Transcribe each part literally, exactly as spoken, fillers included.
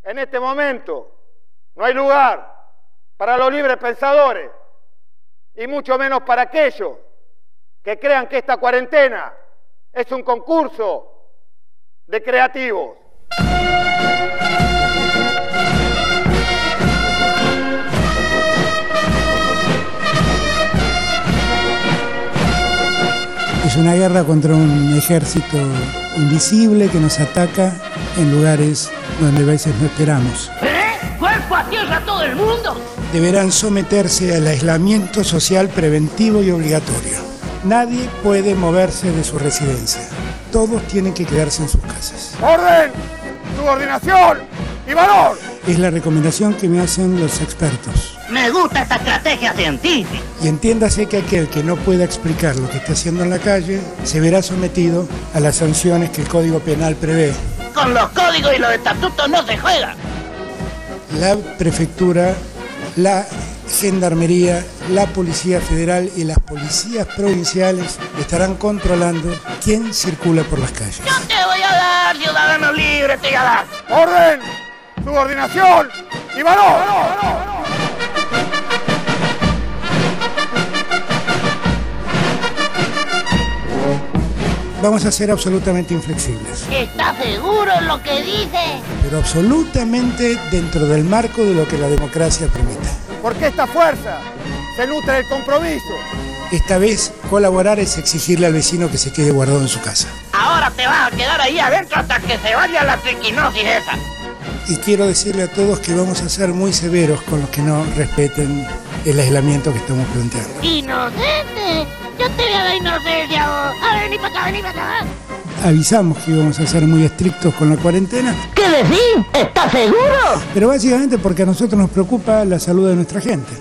En este momento no hay lugar para los libres pensadores y mucho menos para aquellos que crean que esta cuarentena es un concurso de creativos. Es una guerra contra un ejército invisible que nos ataca en lugares donde a veces no esperamos. ¿Eh? ¡Cuerpo a tierra todo el mundo! Deberán someterse al aislamiento social preventivo y obligatorio. Nadie puede moverse de su residencia. Todos tienen que quedarse en sus casas. ¡Orden! ¡Subordinación! ¡Y valor! Es la recomendación que me hacen los expertos. Me gusta esta estrategia científica. Y entiéndase que aquel que no pueda explicar lo que está haciendo en la calle se verá sometido a las sanciones que el Código Penal prevé. Con los códigos y los estatutos no se juega. La prefectura, la gendarmería, la policía federal y las policías provinciales estarán controlando quién circula por las calles. Yo te voy a dar, ciudadano libre, te voy a dar. ¡Orden! ¡Subordinación! ¡Y valor! ¡Valor! ¡Valor! Vamos a ser absolutamente inflexibles. ¿Estás seguro en lo que dice? Pero absolutamente dentro del marco de lo que la democracia permite. Porque esta fuerza se nutre del compromiso. Esta vez, colaborar es exigirle al vecino que se quede guardado en su casa. Ahora te vas a quedar ahí adentro hasta que se vaya la triquinosis esa. Y quiero decirle a todos que vamos a ser muy severos con los que no respeten el aislamiento que estamos planteando. ¡Inocente! Yo te voy a dar inocencia vos. A ver, vení para acá, vení para acá. Avisamos que íbamos a ser muy estrictos con la cuarentena. ¿Qué decís? ¿Estás seguro? Pero básicamente porque a nosotros nos preocupa la salud de nuestra gente.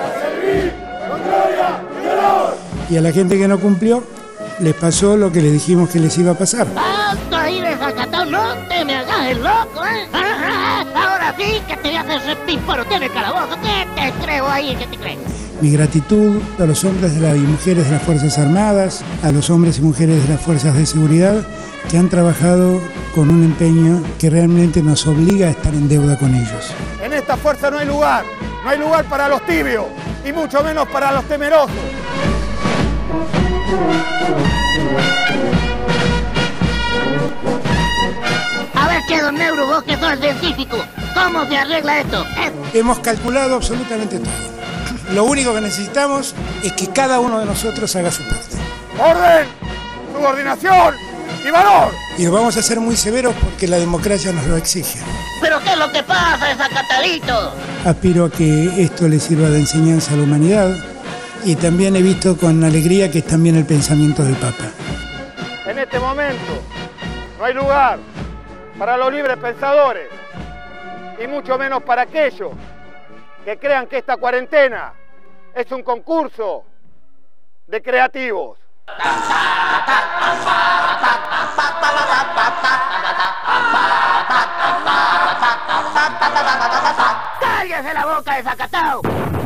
Y a la gente que no cumplió, les pasó lo que les dijimos que les iba a pasar. ¡Tanto ahí desacatado! ¡No te me hagas el loco, eh! Ahora sí que te voy a hacer repisporotear en el calabozo. ¿Qué te creo ahí? ¿Qué te crees? Mi gratitud a los hombres de la, y mujeres de las Fuerzas Armadas, a los hombres y mujeres de las Fuerzas de Seguridad, que han trabajado con un empeño que realmente nos obliga a estar en deuda con ellos. En esta fuerza no hay lugar, no hay lugar para los tibios, y mucho menos para los temerosos. A ver, che, don Neuro, vos que sos el científico, ¿cómo se arregla esto? ¿Eh? Hemos calculado absolutamente todo. Lo único que necesitamos es que cada uno de nosotros haga su parte. ¡Orden! ¡Subordinación! ¡Y valor! Y lo vamos a hacer muy severos porque la democracia nos lo exige. ¿Pero qué es lo que pasa, desacatadito? Aspiro a que esto le sirva de enseñanza a la humanidad y también he visto con alegría que es también el pensamiento del Papa. En este momento no hay lugar para los libres pensadores y mucho menos para aquellos que crean que esta cuarentena es un concurso de creativos. ¡Cállese la boca, desacatado!